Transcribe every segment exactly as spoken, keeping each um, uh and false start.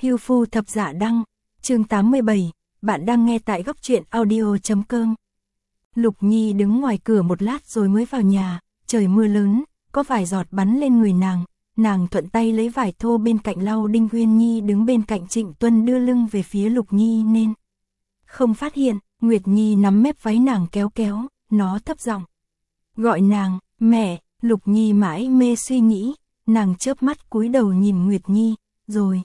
Hưu Phu Thập Dạ Đăng, chương tám mươi bảy, bạn đang nghe tại góc truyện audio.com. Lục Nhi đứng ngoài cửa một lát rồi mới vào nhà, trời mưa lớn, có vài giọt bắn lên người nàng, nàng thuận tay lấy vải thô bên cạnh lau. Đinh Huyên Nhi đứng bên cạnh Trịnh Tuân đưa lưng về phía Lục Nhi nên không phát hiện. Nguyệt Nhi nắm mép váy nàng kéo kéo, nó thấp giọng gọi nàng, mẹ. Lục Nhi mãi mê suy nghĩ, nàng chớp mắt cúi đầu nhìn Nguyệt Nhi, rồi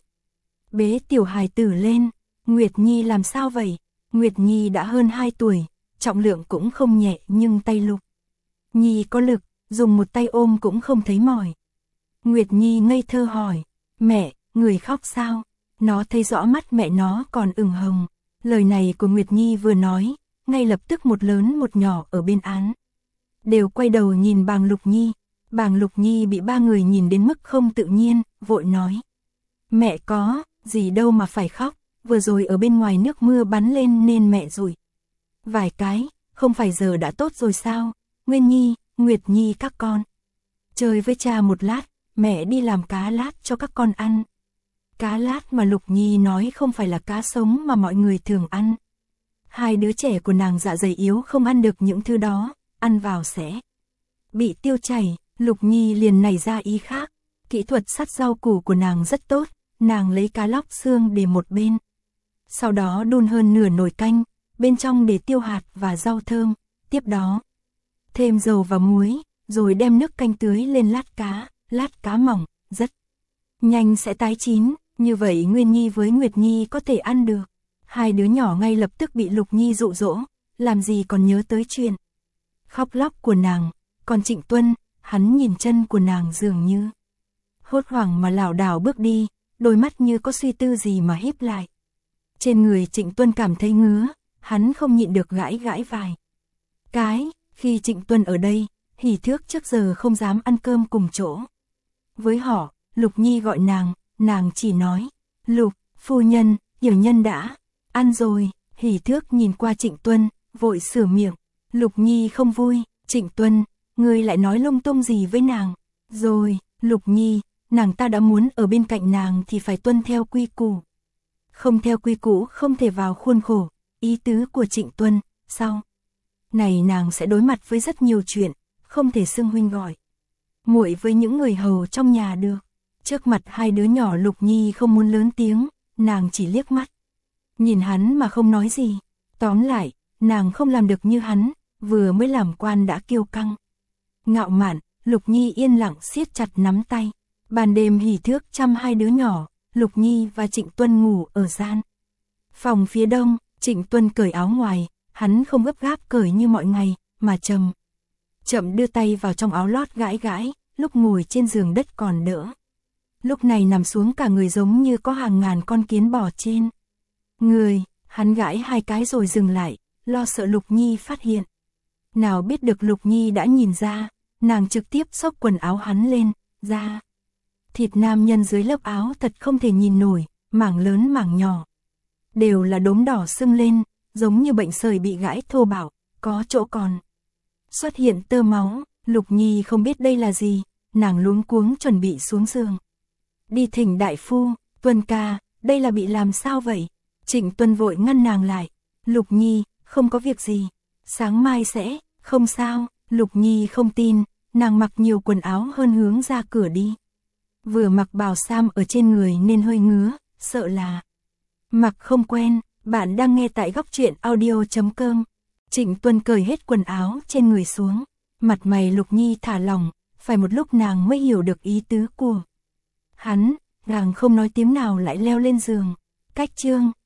bế tiểu hài tử lên. Nguyệt Nhi làm sao vậy? Nguyệt Nhi đã hơn hai tuổi, trọng lượng cũng không nhẹ, nhưng tay Lục Nhi có lực, dùng một tay ôm cũng không thấy mỏi. Nguyệt Nhi ngây thơ hỏi, mẹ, người khóc sao? Nó thấy rõ mắt mẹ nó còn ửng hồng. Lời này của Nguyệt Nhi vừa nói, ngay lập tức một lớn một nhỏ ở bên án đều quay đầu nhìn bàng Lục Nhi. Bàng Lục Nhi bị ba người nhìn đến mức không tự nhiên, vội nói, mẹ có gì đâu mà phải khóc, vừa rồi ở bên ngoài nước mưa bắn lên nên mẹ rủi vài cái, không phải giờ đã tốt rồi sao? Nguyên Nhi, Nguyệt Nhi các con chơi với cha một lát, mẹ đi làm cá lát cho các con ăn. Cá lát mà Lục Nhi nói không phải là cá sống mà mọi người thường ăn. Hai đứa trẻ của nàng dạ dày yếu không ăn được những thứ đó, ăn vào sẽ bị tiêu chảy. Lục Nhi liền nảy ra ý khác, kỹ thuật sắt rau củ của nàng rất tốt, nàng lấy cá lóc xương để một bên. Sau đó đun hơn nửa nồi canh, bên trong để tiêu hạt và rau thơm, tiếp đó thêm dầu và muối, rồi đem nước canh tưới lên lát cá, lát cá mỏng, rất nhanh sẽ tái chín, như vậy Nguyên Nhi với Nguyệt Nhi có thể ăn được. Hai đứa nhỏ ngay lập tức bị Lục Nhi dụ dỗ, làm gì còn nhớ tới chuyện khóc lóc của nàng. Còn Trịnh Tuân, hắn nhìn chân của nàng dường như hốt hoảng mà lảo đảo bước đi, đôi mắt như có suy tư gì mà híp lại. Trên người Trịnh Tuân cảm thấy ngứa, hắn không nhịn được gãi gãi vài cái. Khi Trịnh Tuân ở đây, Hỷ Thước trước giờ không dám ăn cơm cùng chỗ với họ. Lục Nhi gọi nàng, nàng chỉ nói, Lục, phu nhân, tiểu nhân đã ăn rồi. Hỷ Thước nhìn qua Trịnh Tuân, vội sửa miệng. Lục Nhi không vui, Trịnh Tuân, ngươi lại nói lung tung gì với nàng? Rồi, Lục Nhi, nàng ta đã muốn ở bên cạnh nàng thì phải tuân theo quy củ. Không theo quy củ không thể vào khuôn khổ. Ý tứ của Trịnh Tuân, sau này nàng sẽ đối mặt với rất nhiều chuyện, không thể xưng huynh gọi muội với những người hầu trong nhà được. Trước mặt hai đứa nhỏ Lục Nhi không muốn lớn tiếng, nàng chỉ liếc mắt nhìn hắn mà không nói gì. Tóm lại, nàng không làm được như hắn, vừa mới làm quan đã kiêu căng ngạo mạn. Lục Nhi yên lặng siết chặt nắm tay. Ban đêm Hỷ Thước chăm hai đứa nhỏ, Lục Nhi và Trịnh Tuân ngủ ở gian phòng phía đông. Trịnh Tuân cởi áo ngoài, hắn không gấp gáp cởi như mọi ngày, mà chậm chậm đưa tay vào trong áo lót gãi gãi. Lúc ngồi trên giường đất còn đỡ, lúc này nằm xuống cả người giống như có hàng ngàn con kiến bò trên người. Hắn gãi hai cái rồi dừng lại, lo sợ Lục Nhi phát hiện. Nào biết được Lục Nhi đã nhìn ra, nàng trực tiếp xốc quần áo hắn lên, ra thịt nam nhân dưới lớp áo thật không thể nhìn nổi, mảng lớn mảng nhỏ đều là đốm đỏ sưng lên, giống như bệnh sởi bị gãi thô bạo, có chỗ còn xuất hiện tơ máu. Lục Nhi không biết đây là gì, nàng luống cuống chuẩn bị xuống giường đi thỉnh đại phu. Tuân ca, đây là bị làm sao vậy? Trịnh Tuân vội ngăn nàng lại. Lục Nhi, không có việc gì, sáng mai sẽ không sao. Lục Nhi không tin, nàng mặc nhiều quần áo hơn hướng ra cửa đi. Vừa mặc bào sam ở trên người nên hơi ngứa, sợ là mặc không quen. Bạn đang nghe tại góc truyện audio.com. Trịnh Tuân cởi hết quần áo trên người xuống, mặt mày Lục Nhi thả lỏng, phải một lúc nàng mới hiểu được ý tứ của hắn. Nàng không nói tiếng nào lại leo lên giường. Cách chương